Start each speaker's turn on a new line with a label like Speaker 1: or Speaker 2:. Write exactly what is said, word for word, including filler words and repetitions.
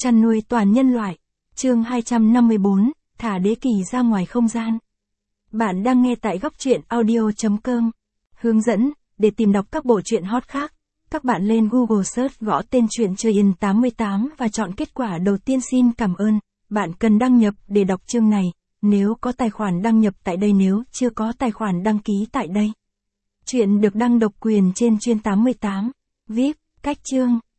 Speaker 1: chăn nuôi toàn nhân loại. Chương hai trăm năm mươi bốn, thả đế kỳ ra ngoài không gian. Bạn đang nghe tại góc truyện audio chấm com. Hướng dẫn, để tìm đọc các bộ truyện hot khác, các bạn lên Google Search gõ tên truyện Chơi In tám mươi tám và chọn kết quả đầu tiên. Xin cảm ơn. Bạn cần đăng nhập để đọc chương này. Nếu có tài khoản đăng nhập tại đây, nếu chưa có tài khoản đăng ký tại đây. Truyện được đăng độc quyền trên Chuyên tám mươi tám. vê i pê, cách chương.